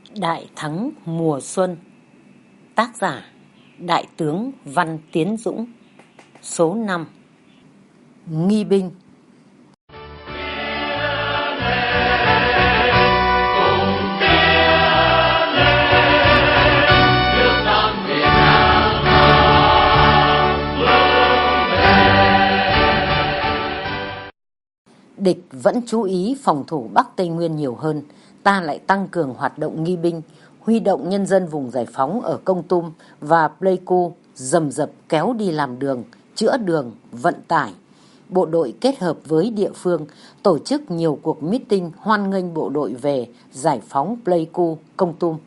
Đại thắng mùa xuân. Tác giả Đại tướng Văn Tiến Dũng. Số 5. Nghi binh. Địch vẫn chú ý phòng thủ Bắc Tây Nguyên nhiều hơn, ta lại tăng cường hoạt động nghi binh, huy động nhân dân vùng giải phóng ở Kon Tum và Pleiku rầm rập kéo đi làm đường, chữa đường, vận tải. Bộ đội kết hợp với địa phương tổ chức nhiều cuộc meeting hoan nghênh bộ đội về giải phóng Pleiku, Kon Tum.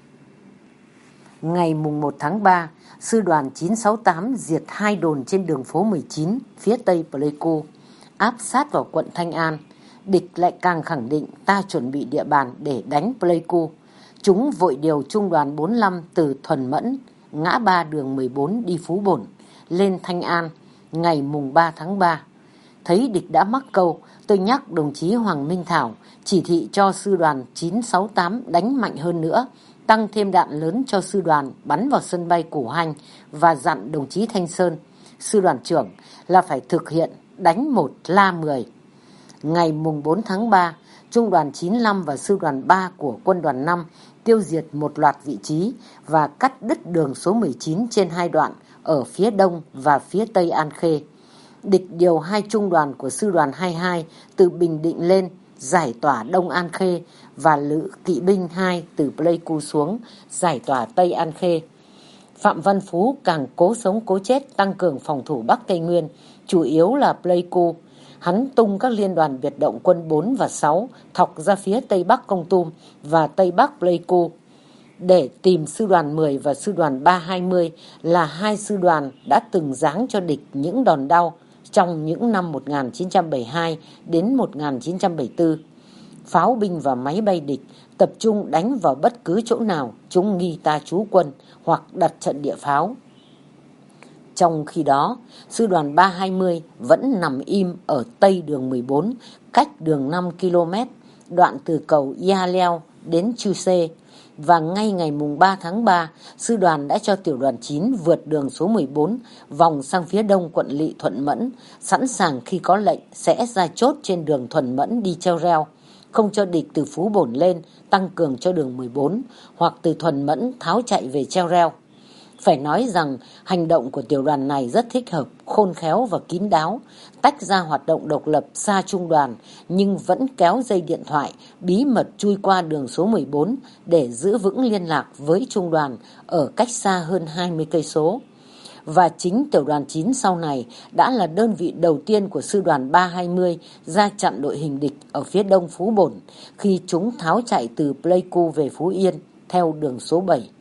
Ngày 1 tháng 3, sư đoàn 968 diệt 2 đồn trên đường phố 19 phía tây Pleiku, áp sát vào quận Thanh An. Địch lại càng khẳng định ta chuẩn bị địa bàn để đánh Pleiku. Chúng vội điều trung đoàn 45 từ Thuần Mẫn, ngã ba đường 14 đi Phú Bổn, lên Thanh An ngày 3 tháng 3. Thấy địch đã mắc câu, tôi nhắc đồng chí Hoàng Minh Thảo chỉ thị cho sư đoàn 968 đánh mạnh hơn nữa, tăng thêm đạn lớn cho sư đoàn bắn vào sân bay Củ Hành và dặn đồng chí Thanh Sơn, sư đoàn trưởng, là phải thực hiện đánh 1 la 10. Ngày 4 tháng 3, trung đoàn 95 và sư đoàn 3 của quân đoàn 5 tiêu diệt một loạt vị trí và cắt đứt đường số 19 trên 2 đoạn ở phía đông và phía tây An Khê. Địch điều 2 trung đoàn của sư đoàn 22 từ Bình Định lên giải tỏa Đông An Khê và lữ kỵ binh 2 từ Pleiku xuống giải tỏa Tây An Khê. Phạm Văn Phú càng cố sống cố chết tăng cường phòng thủ Bắc Tây Nguyên, chủ yếu là Pleiku. Hắn tung các liên đoàn biệt động quân 4 và 6 thọc ra phía Tây Bắc Kon Tum và Tây Bắc Pleiku để tìm sư đoàn 10 và sư đoàn 320 là 2 sư đoàn đã từng giáng cho địch những đòn đau trong những năm 1972 đến 1974. Pháo binh và máy bay địch tập trung đánh vào bất cứ chỗ nào chúng nghi ta trú quân hoặc đặt trận địa pháo. Trong khi đó, sư đoàn 320 vẫn nằm im ở tây đường 14, cách đường 5 km, đoạn từ cầu Ia Leo đến Chư Sê. Và ngay ngày 3 tháng 3, sư đoàn đã cho tiểu đoàn 9 vượt đường số 14, vòng sang phía đông quận lỵ Thuận Mẫn, sẵn sàng khi có lệnh sẽ ra chốt trên đường Thuận Mẫn đi Cheo Reo, không cho địch từ Phú Bổn lên tăng cường cho đường 14, hoặc từ Thuận Mẫn tháo chạy về Cheo Reo. Phải nói rằng hành động của tiểu đoàn này rất thích hợp, khôn khéo và kín đáo, tách ra hoạt động độc lập xa trung đoàn nhưng vẫn kéo dây điện thoại bí mật chui qua đường số 14 để giữ vững liên lạc với trung đoàn ở cách xa hơn 20 cây số. Và chính tiểu đoàn 9 sau này đã là đơn vị đầu tiên của sư đoàn 320 ra chặn đội hình địch ở phía đông Phú Bổn khi chúng tháo chạy từ Pleiku về Phú Yên theo đường số 7.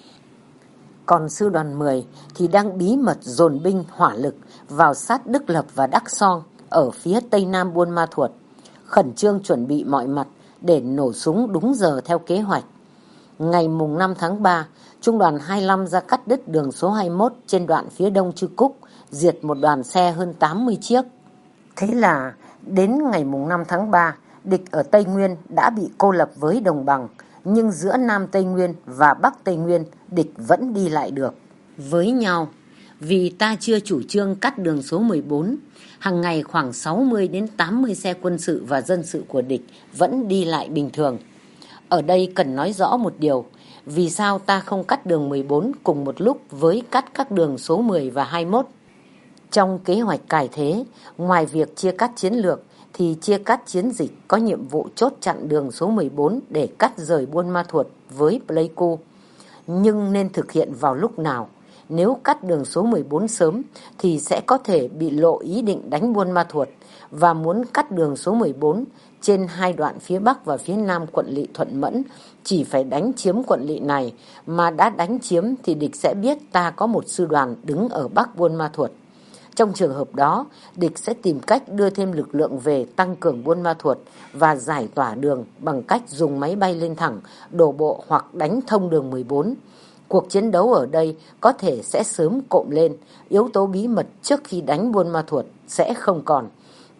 Còn sư đoàn 10 thì đang bí mật dồn binh hỏa lực vào sát Đức Lập và Đắc Song ở phía tây nam Buôn Ma Thuột, khẩn trương chuẩn bị mọi mặt để nổ súng đúng giờ theo kế hoạch. Ngày 5 tháng 3, trung đoàn 25 ra cắt đứt đường số 21 trên đoạn phía đông Chư Cúc, diệt một đoàn xe hơn 80 chiếc. Thế là đến ngày 5 tháng 3, địch ở Tây Nguyên đã bị cô lập với đồng bằng, nhưng giữa Nam Tây Nguyên và Bắc Tây Nguyên địch vẫn đi lại được với nhau. Vì ta chưa chủ trương cắt đường số 14, hàng ngày khoảng 60 đến 80 xe quân sự và dân sự của địch vẫn đi lại bình thường. Ở đây cần nói rõ một điều, vì sao ta không cắt đường 14 cùng một lúc với cắt các đường số 10 và 21? Trong kế hoạch cải thế, ngoài việc chia cắt chiến lược, thì chia cắt chiến dịch có nhiệm vụ chốt chặn đường số 14 để cắt rời Buôn Ma Thuột với Pleiku. Nhưng nên thực hiện vào lúc nào? Nếu cắt đường số 14 sớm thì sẽ có thể bị lộ ý định đánh Buôn Ma Thuột, và muốn cắt đường số 14 trên 2 đoạn phía Bắc và phía Nam quận lỵ Thuận Mẫn chỉ phải đánh chiếm quận lỵ này, mà đã đánh chiếm thì địch sẽ biết ta có một sư đoàn đứng ở Bắc Buôn Ma Thuột. Trong trường hợp đó, địch sẽ tìm cách đưa thêm lực lượng về tăng cường Buôn Ma Thuột và giải tỏa đường bằng cách dùng máy bay lên thẳng, đổ bộ hoặc đánh thông đường 14. Cuộc chiến đấu ở đây có thể sẽ sớm cộm lên, yếu tố bí mật trước khi đánh Buôn Ma Thuột sẽ không còn.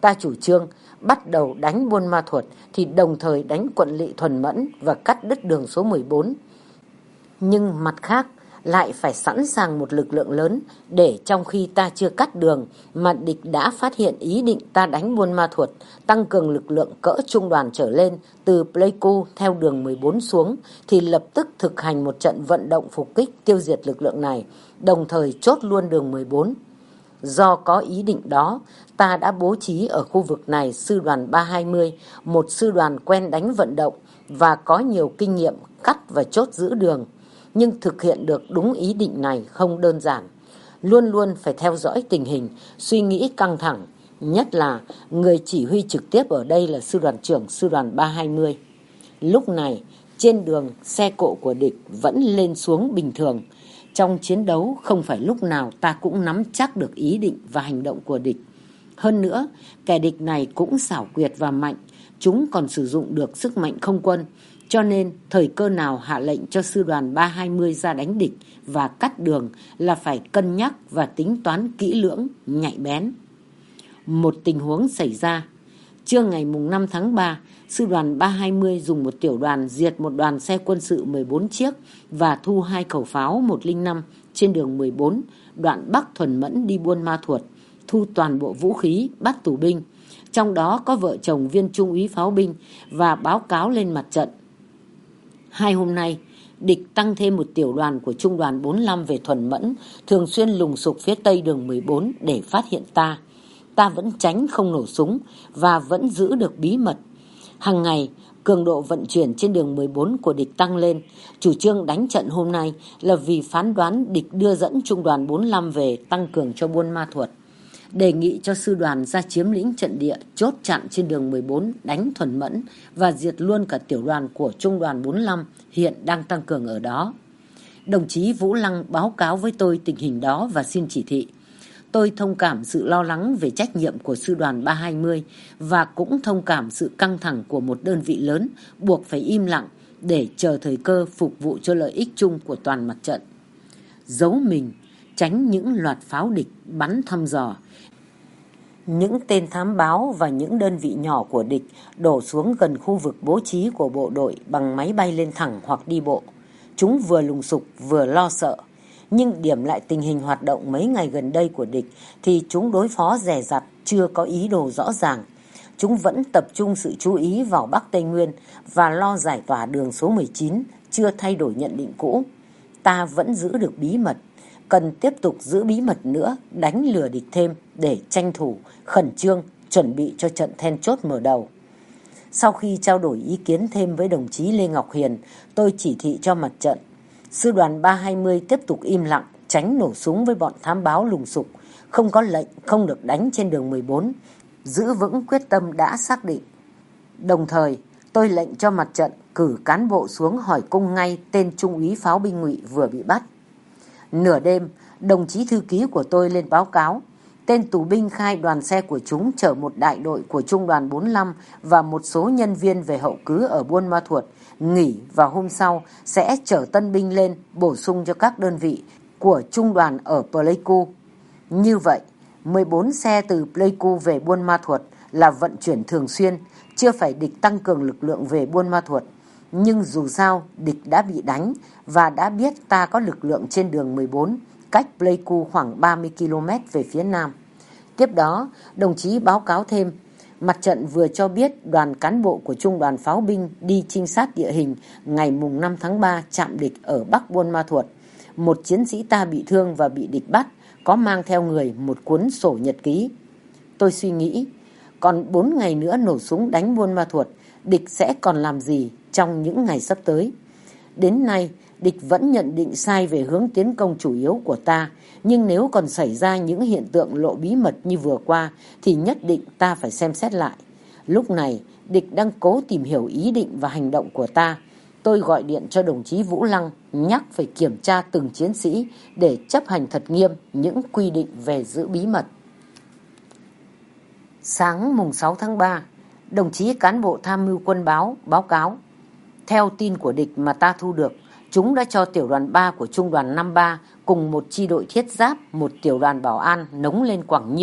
Ta chủ trương bắt đầu đánh Buôn Ma Thuột thì đồng thời đánh quận lỵ Thuần Mẫn và cắt đứt đường số 14. Nhưng mặt khác lại phải sẵn sàng một lực lượng lớn để trong khi ta chưa cắt đường mà địch đã phát hiện ý định ta đánh Buôn Ma Thuột, tăng cường lực lượng cỡ trung đoàn trở lên từ Pleiku theo đường 14 xuống thì lập tức thực hành một trận vận động phục kích tiêu diệt lực lượng này, đồng thời chốt luôn đường 14. Do có ý định đó, ta đã bố trí ở khu vực này sư đoàn 320, một sư đoàn quen đánh vận động và có nhiều kinh nghiệm cắt và chốt giữ đường. Nhưng thực hiện được đúng ý định này không đơn giản. Luôn luôn phải theo dõi tình hình, suy nghĩ căng thẳng. Nhất là người chỉ huy trực tiếp ở đây là sư đoàn trưởng sư đoàn 320. Lúc này, trên đường xe cộ của địch vẫn lên xuống bình thường. Trong chiến đấu không phải lúc nào ta cũng nắm chắc được ý định và hành động của địch. Hơn nữa, kẻ địch này cũng xảo quyệt và mạnh. Chúng còn sử dụng được sức mạnh không quân. Cho nên, thời cơ nào hạ lệnh cho sư đoàn 320 ra đánh địch và cắt đường là phải cân nhắc và tính toán kỹ lưỡng, nhạy bén. Một tình huống xảy ra. Trưa ngày mùng 5 tháng 3, sư đoàn 320 dùng một tiểu đoàn diệt một đoàn xe quân sự 14 chiếc và thu 2 khẩu pháo 105 trên đường 14, đoạn Bắc Thuần Mẫn đi Buôn Ma Thuột, thu toàn bộ vũ khí, bắt tù binh. Trong đó có vợ chồng viên trung úy pháo binh và báo cáo lên mặt trận. 2 hôm nay, địch tăng thêm một tiểu đoàn của trung đoàn 45 về Thuần Mẫn, thường xuyên lùng sục phía tây đường 14 để phát hiện ta. Ta vẫn tránh không nổ súng và vẫn giữ được bí mật. Hàng ngày, cường độ vận chuyển trên đường 14 của địch tăng lên. Chủ trương đánh trận hôm nay là vì phán đoán địch đưa dẫn trung đoàn 45 về tăng cường cho Buôn Ma Thuột. Đề nghị cho sư đoàn ra chiếm lĩnh trận địa, chốt chặn trên đường 14 đánh Thuần Mẫn và diệt luôn cả tiểu đoàn của trung đoàn 45 hiện đang tăng cường ở đó. Đồng chí Vũ Lăng báo cáo với tôi tình hình đó và xin chỉ thị. Tôi thông cảm sự lo lắng về trách nhiệm của sư đoàn 320 và cũng thông cảm sự căng thẳng của một đơn vị lớn buộc phải im lặng để chờ thời cơ phục vụ cho lợi ích chung của toàn mặt trận. Giấu mình, tránh những loạt pháo địch bắn thăm dò. Những tên thám báo và những đơn vị nhỏ của địch đổ xuống gần khu vực bố trí của bộ đội bằng máy bay lên thẳng hoặc đi bộ. Chúng vừa lùng sục vừa lo sợ. Nhưng điểm lại tình hình hoạt động mấy ngày gần đây của địch thì chúng đối phó dè dặt, chưa có ý đồ rõ ràng. Chúng vẫn tập trung sự chú ý vào Bắc Tây Nguyên và lo giải tỏa đường số 19, chưa thay đổi nhận định cũ. Ta vẫn giữ được bí mật, cần tiếp tục giữ bí mật nữa, đánh lừa địch thêm để tranh thủ, khẩn trương, chuẩn bị cho trận then chốt mở đầu. Sau khi trao đổi ý kiến thêm với đồng chí Lê Ngọc Hiền, tôi chỉ thị cho mặt trận. Sư đoàn 320 tiếp tục im lặng, tránh nổ súng với bọn thám báo lùng sục, không có lệnh không được đánh trên đường 14, giữ vững quyết tâm đã xác định. Đồng thời, tôi lệnh cho mặt trận cử cán bộ xuống hỏi cung ngay tên trung úy pháo binh Ngụy vừa bị bắt. Nửa đêm, đồng chí thư ký của tôi lên báo cáo. Tên tù binh khai đoàn xe của chúng chở một đại đội của trung đoàn 45 và một số nhân viên về hậu cứ ở Buôn Ma Thuột, nghỉ và hôm sau sẽ chở tân binh lên bổ sung cho các đơn vị của trung đoàn ở Pleiku. Như vậy, 14 xe từ Pleiku về Buôn Ma Thuột là vận chuyển thường xuyên, chưa phải địch tăng cường lực lượng về Buôn Ma Thuột. Nhưng dù sao, địch đã bị đánh và đã biết ta có lực lượng trên đường 14, cách Pleiku khoảng 30 km về phía nam. Tiếp đó, đồng chí báo cáo thêm, mặt trận vừa cho biết đoàn cán bộ của trung đoàn pháo binh đi trinh sát địa hình ngày mùng 5 tháng 3 chạm địch ở Bắc Buôn Ma Thuột. Một chiến sĩ ta bị thương và bị địch bắt, có mang theo người một cuốn sổ nhật ký. Tôi suy nghĩ, còn 4 ngày nữa nổ súng đánh Buôn Ma Thuột, địch sẽ còn làm gì trong những ngày sắp tới? Đến nay, địch vẫn nhận định sai về hướng tiến công chủ yếu của ta, nhưng nếu còn xảy ra những hiện tượng lộ bí mật như vừa qua thì nhất định ta phải xem xét lại. Lúc này, địch đang cố tìm hiểu ý định và hành động của ta. Tôi gọi điện cho đồng chí Vũ Lăng nhắc phải kiểm tra từng chiến sĩ để chấp hành thật nghiêm những quy định về giữ bí mật. Sáng mùng 6 tháng 3, đồng chí cán bộ tham mưu quân báo cáo. Theo tin của địch mà ta thu được, chúng đã cho tiểu đoàn 3 của trung đoàn 53 cùng một chi đội thiết giáp, một tiểu đoàn bảo an nống lên Quảng Nhiêu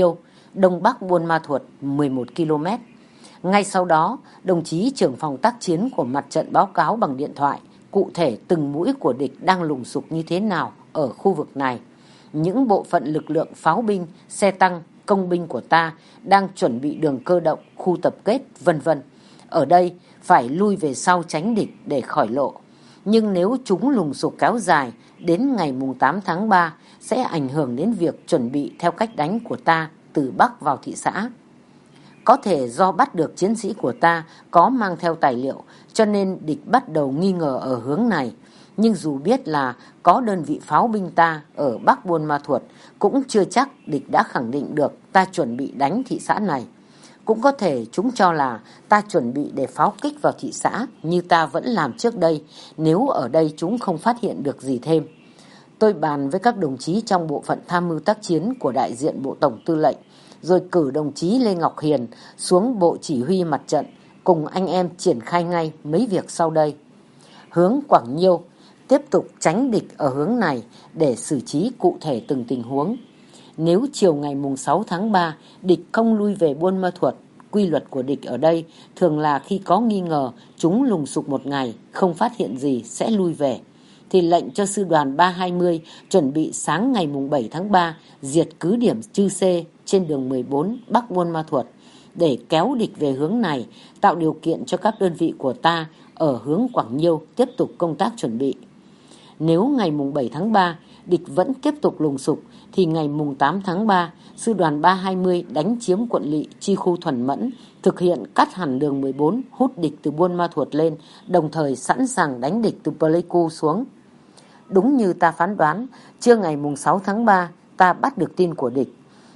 Đông Bắc Buôn Ma Thuột 11 km. Ngay sau đó, đồng chí trưởng phòng tác chiến của mặt trận báo cáo bằng điện thoại cụ thể từng mũi của địch đang lùng sục như thế nào ở khu vực này. Những bộ phận lực lượng pháo binh, xe tăng, công binh của ta đang chuẩn bị đường cơ động, khu tập kết, vân vân. Ở đây phải lui về sau tránh địch để khỏi lộ. Nhưng nếu chúng lùng sục kéo dài đến ngày 8 tháng 3 sẽ ảnh hưởng đến việc chuẩn bị theo cách đánh của ta từ Bắc vào thị xã. Có thể do bắt được chiến sĩ của ta có mang theo tài liệu cho nên địch bắt đầu nghi ngờ ở hướng này. Nhưng dù biết là có đơn vị pháo binh ta ở Bắc Buôn Ma Thuột cũng chưa chắc địch đã khẳng định được ta chuẩn bị đánh thị xã này. Cũng có thể chúng cho là ta chuẩn bị để pháo kích vào thị xã như ta vẫn làm trước đây nếu ở đây chúng không phát hiện được gì thêm. Tôi bàn với các đồng chí trong bộ phận tham mưu tác chiến của đại diện Bộ Tổng Tư lệnh, rồi cử đồng chí Lê Ngọc Hiền xuống Bộ Chỉ huy Mặt trận cùng anh em triển khai ngay mấy việc sau đây. Hướng Quảng Nhiêu, tiếp tục tránh địch ở hướng này để xử trí cụ thể từng tình huống. Nếu chiều ngày 6 tháng 3 địch không lui về Buôn Ma Thuột, quy luật của địch ở đây thường là khi có nghi ngờ chúng lùng sục một ngày, không phát hiện gì sẽ lui về. Thì lệnh cho sư đoàn 320 chuẩn bị sáng ngày 7 tháng 3 diệt cứ điểm Chư Sê trên đường 14 Bắc Buôn Ma Thuột để kéo địch về hướng này, tạo điều kiện cho các đơn vị của ta ở hướng Quảng Nhiêu tiếp tục công tác chuẩn bị. Nếu ngày 7 tháng 3 địch vẫn tiếp tục lùng sục thì ngày 8 tháng 3 sư đoàn 320 đánh chiếm quận Lỵ, chi khu Thuần Mẫn, thực hiện cắt hẳn đường 14 hút địch từ Buôn Ma Thuột lên, đồng thời sẵn sàng đánh địch từ Pleiku xuống. Đúng như ta phán đoán, trưa ngày 6 tháng 3 ta bắt được tin của địch.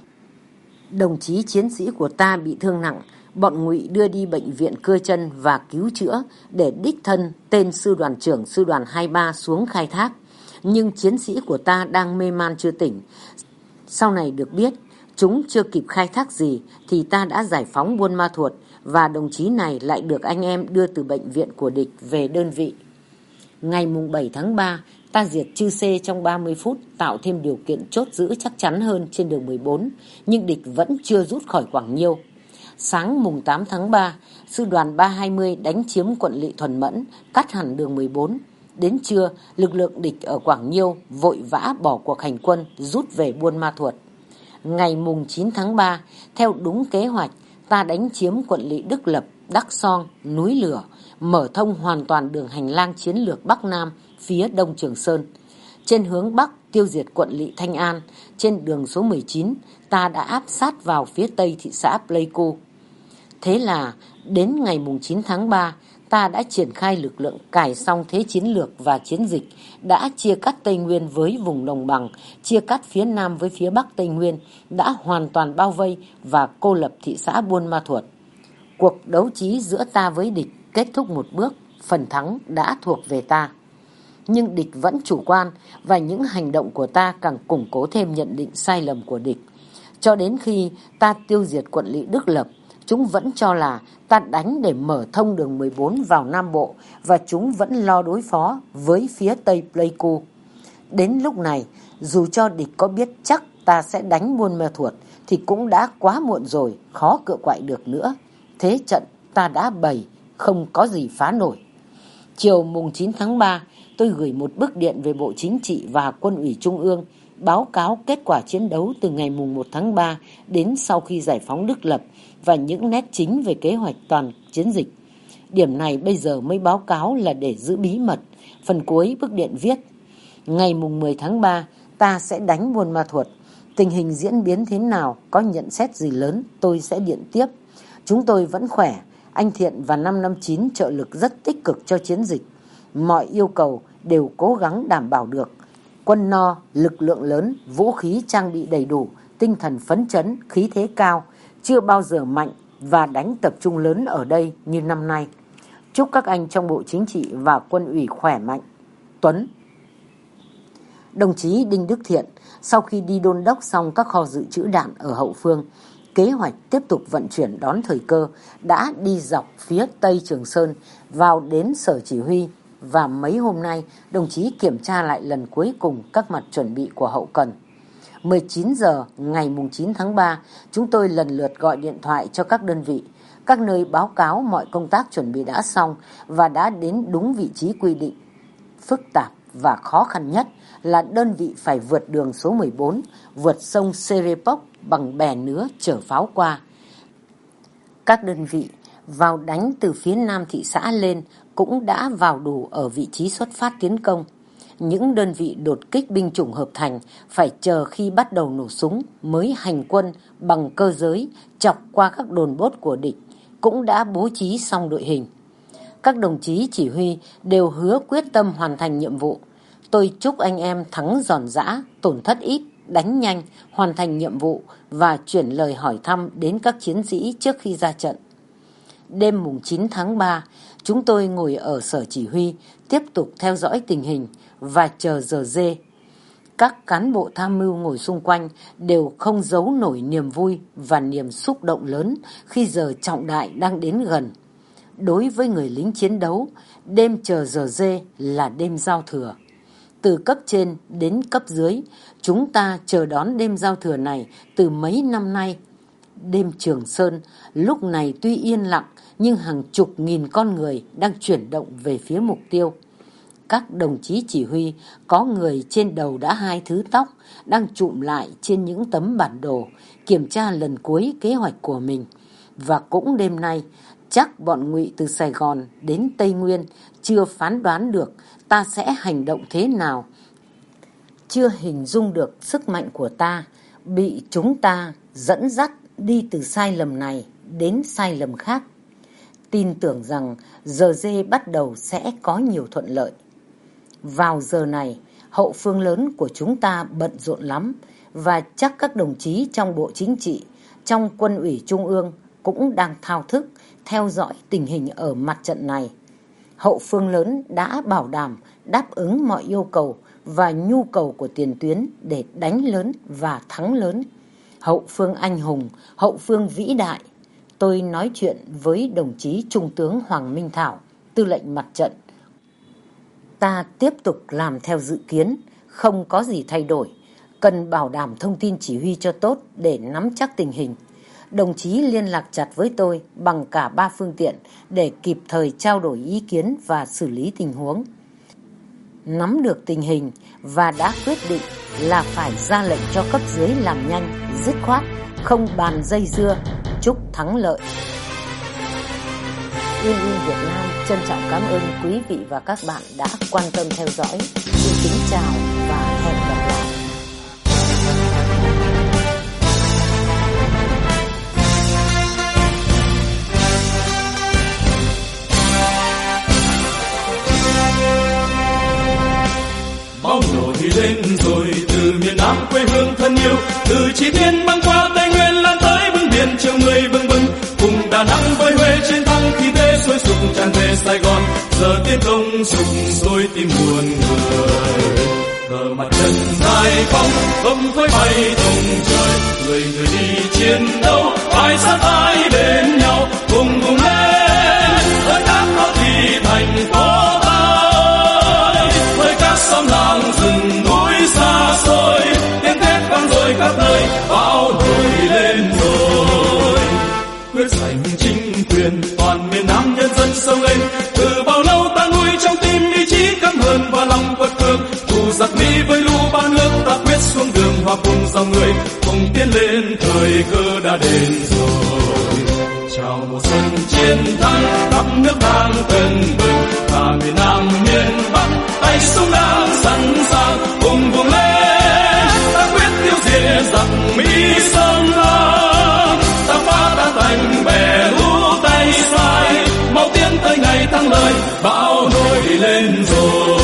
Đồng chí chiến sĩ của ta bị thương nặng, bọn Ngụy đưa đi bệnh viện Cưa Chân và cứu chữa để đích thân tên sư đoàn trưởng sư đoàn 23 xuống khai thác. Nhưng chiến sĩ của ta đang mê man chưa tỉnh. Sau này được biết, chúng chưa kịp khai thác gì thì ta đã giải phóng Buôn Ma Thuột và đồng chí này lại được anh em đưa từ bệnh viện của địch về đơn vị. Ngày 7 tháng 3, ta diệt Chư Sê trong 30 phút, tạo thêm điều kiện chốt giữ chắc chắn hơn trên đường 14, nhưng địch vẫn chưa rút khỏi Quảng Nhiêu. Sáng 8 tháng 3, sư đoàn 320 đánh chiếm quận Lỵ Thuần Mẫn, cắt hẳn đường 14. Đến trưa, lực lượng địch ở Quảng Nhiêu vội vã bỏ cuộc hành quân rút về Buôn Ma Thuột. Ngày 9 tháng 3, theo đúng kế hoạch, ta đánh chiếm quận Lỵ Đức Lập, Đắc Song, Núi Lửa, mở thông hoàn toàn đường hành lang chiến lược Bắc Nam phía đông Trường Sơn. Trên hướng Bắc tiêu diệt quận Lỵ Thanh An, trên đường số 19 ta đã áp sát vào phía tây thị xã Pleiku. Thế là đến ngày 9 tháng 3 ta đã triển khai lực lượng cải xong thế chiến lược và chiến dịch, đã chia cắt Tây Nguyên với vùng đồng bằng, chia cắt phía Nam với phía Bắc Tây Nguyên, đã hoàn toàn bao vây và cô lập thị xã Buôn Ma Thuột. Cuộc đấu trí giữa ta với địch kết thúc một bước, phần thắng đã thuộc về ta. Nhưng địch vẫn chủ quan và những hành động của ta càng củng cố thêm nhận định sai lầm của địch. Cho đến khi ta tiêu diệt quận Lỵ Đức Lập, chúng vẫn cho là ta đánh để mở thông đường 14 vào Nam Bộ và chúng vẫn lo đối phó với phía Tây Pleiku. Đến lúc này, dù cho địch có biết chắc ta sẽ đánh Buôn Ma Thuột thì cũng đã quá muộn rồi, khó cựa quậy được nữa. Thế trận ta đã bày, không có gì phá nổi. Chiều 9 tháng 3, tôi gửi một bức điện về Bộ Chính trị và Quân ủy Trung ương báo cáo kết quả chiến đấu từ ngày 1 tháng 3 đến sau khi giải phóng Đức Lập và những nét chính về kế hoạch toàn chiến dịch. Điểm này bây giờ mới báo cáo là để giữ bí mật. Phần cuối bức điện viết: ngày 10 tháng 3 ta sẽ đánh Buôn Ma Thuột. Tình hình diễn biến thế nào, có nhận xét gì lớn tôi sẽ điện tiếp. Chúng tôi vẫn khỏe, anh Thiện và 559 trợ lực rất tích cực cho chiến dịch. Mọi yêu cầu đều cố gắng đảm bảo được. Quân no, lực lượng lớn, vũ khí trang bị đầy đủ, tinh thần phấn chấn, khí thế cao, chưa bao giờ mạnh và đánh tập trung lớn ở đây như năm nay. Chúc các anh trong Bộ Chính trị và Quân ủy khỏe mạnh. Tuấn. Đồng chí Đinh Đức Thiện, sau khi đi đôn đốc xong các kho dự trữ đạn ở hậu phương, kế hoạch tiếp tục vận chuyển đón thời cơ, đã đi dọc phía Tây Trường Sơn vào đến sở chỉ huy, và mấy hôm nay đồng chí kiểm tra lại lần cuối cùng các mặt chuẩn bị của hậu cần. 19 giờ ngày 9 tháng 3, chúng tôi lần lượt gọi điện thoại cho các đơn vị, các nơi báo cáo mọi công tác chuẩn bị đã xong và đã đến đúng vị trí quy định. Phức tạp và khó khăn nhất là đơn vị phải vượt đường số 14, vượt sông Serepok bằng bè nứa chở pháo qua. Các đơn vị vào đánh từ phía nam thị xã lên cũng đã vào đủ ở vị trí xuất phát tiến công. Những đơn vị đột kích binh chủng hợp thành phải chờ khi bắt đầu nổ súng mới hành quân bằng cơ giới chọc qua các đồn bốt của địch, cũng đã bố trí xong đội hình. Các đồng chí chỉ huy đều hứa quyết tâm hoàn thành nhiệm vụ. Tôi chúc anh em thắng giòn giã, tổn thất ít, đánh nhanh, hoàn thành nhiệm vụ và chuyển lời hỏi thăm đến các chiến sĩ trước khi ra trận. Đêm 9 tháng 3, chúng tôi ngồi ở sở chỉ huy, tiếp tục theo dõi tình hình và chờ giờ dê. Các cán bộ tham mưu ngồi xung quanh đều không giấu nổi niềm vui và niềm xúc động lớn khi giờ trọng đại đang đến gần. Đối với người lính chiến đấu, đêm chờ giờ dê là đêm giao thừa. Từ cấp trên đến cấp dưới, chúng ta chờ đón đêm giao thừa này từ mấy năm nay. Đêm Trường Sơn lúc này tuy yên lặng nhưng hàng chục nghìn con người đang chuyển động về phía mục tiêu. Các đồng chí chỉ huy có người trên đầu đã 2 thứ tóc đang chụm lại trên những tấm bản đồ, kiểm tra lần cuối kế hoạch của mình. Và cũng đêm nay, chắc bọn Ngụy từ Sài Gòn đến Tây Nguyên chưa phán đoán được ta sẽ hành động thế nào, chưa hình dung được sức mạnh của ta bị chúng ta dẫn dắt đi từ sai lầm này đến sai lầm khác. Tin tưởng rằng giờ dê bắt đầu sẽ có nhiều thuận lợi. Vào giờ này, hậu phương lớn của chúng ta bận rộn lắm và chắc các đồng chí trong Bộ Chính trị, trong Quân ủy Trung ương cũng đang thao thức theo dõi tình hình ở mặt trận này. Hậu phương lớn đã bảo đảm đáp ứng mọi yêu cầu và nhu cầu của tiền tuyến để đánh lớn và thắng lớn. Hậu phương anh hùng, hậu phương vĩ đại. Tôi nói chuyện với đồng chí Trung tướng Hoàng Minh Thảo, tư lệnh mặt trận. Ta tiếp tục làm theo dự kiến, không có gì thay đổi. Cần bảo đảm thông tin chỉ huy cho tốt để nắm chắc tình hình. Đồng chí liên lạc chặt với tôi bằng cả 3 phương tiện để kịp thời trao đổi ý kiến và xử lý tình huống. Nắm được tình hình và đã quyết định là phải ra lệnh cho cấp dưới làm nhanh, dứt khoát, không bàn dây dưa. Chúc thắng lợi. In Việt Nam trân trọng cảm ơn quý vị và các bạn đã quan tâm theo dõi. Xin kính chào và hẹn gặp lại. Bão nổi lên rồi từ miền Nam quê hương thân yêu, từ Chí Tiên băng qua Tây Nguyên lan tới bưng biển chiều người bừng bừng, cùng Đà Nẵng với Huế chiến thắng khí thế sôi sục tràn về Sài Gòn, giờ tiến công sục sôi tim muôn người. Cờ mặt trận dài phong không khói bay tung trời, người người đi chiến đấu phải sát tay bên nhau, cùng cùng lên với các đô thị thành phố tới, với các xóm làng rừng núi xa xôi, tiếng thét vang dội khắp nơi, bão nổi lên rồi. Quyết giành chính quyền toàn miền Nam nhân dân sông lên, từ bao lâu ta nuôi trong tim ý chí căm hờn và lòng quật cường, thù giặc Mỹ với lũ ba nước ta quyết xuống đường hòa cùng dòng người, cùng tiến lên thời cơ đã đến rồi. Chào mùa xuân chiến thắng khắp nước đang tưng bừng, cả miền Nam miền Bắc tay súng đang sẵn sàng, cùng vùng lên ta quyết tiêu diệt giặc Mỹ xâm lăng, ta phá tan thành bè lũ tay sai, mau tiến tới ngày thắng lợi, bão nổi lên rồi.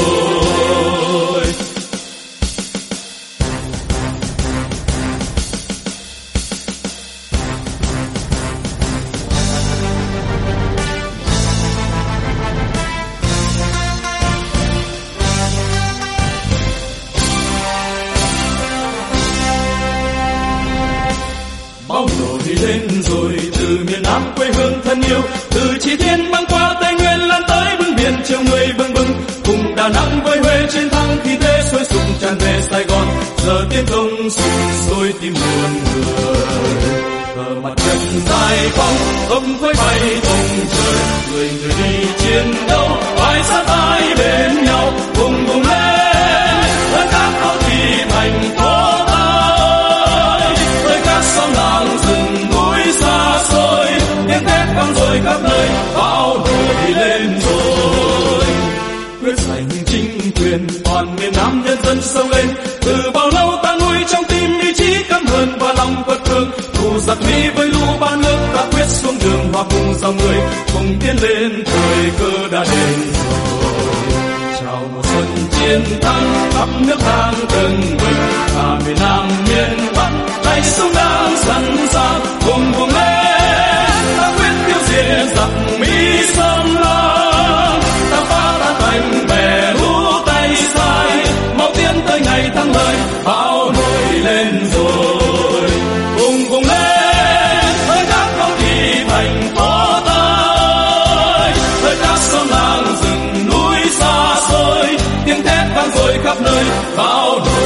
Bão nổi lên rồi từ miền Nam quê hương thân yêu, từ Chí Tiên băng qua Tây Nguyên lan tới bưng biển chiều người bừng bừng, cùng Đà Nẵng với Huế chiến thắng khí thế sôi sục tràn về Sài Gòn, giờ tiến công sục sôi tim muôn người. Cờ mặt trận dài phóng ấm khói bay tung trời, người người đi chiến đấu vai sát vai bên nhau, cùng cùng lên với các đô thị thành phố ta ơi, với các xóm làng rừng núi xa xôi, tiếng thét vang dội khắp nơi, bão nổi lên rồi. Quyết giành chính quyền toàn miền Nam nhân dân sông lên, từ bao lâu ta nuôi trong tim ý chí căm hờn và lòng quật cường, thù giặc Mỹ với lũ ba nước ta quyết xuống đường hòa cùng dòng người, cùng tiến lên thời cơ đã đến rồi. Chào mùa xuân chiến thắng khắp nước đang tưng bừng, cả miền Nam miền Bắc tay súng đang sẵn sàng, cùng cùng lên ta quyết tiêu diệt giặc Mỹ xâm lăng, ta phá tan thành bè lũ tay sai, mau tiến tới ngày thắng lợi, bão nổi lên rồi. Cùng cùng lên với các đô thị thành phố ta ơi, với các xóm làng rừng núi xa xôi, tiếng thét vang dội khắp nơi, bão nổi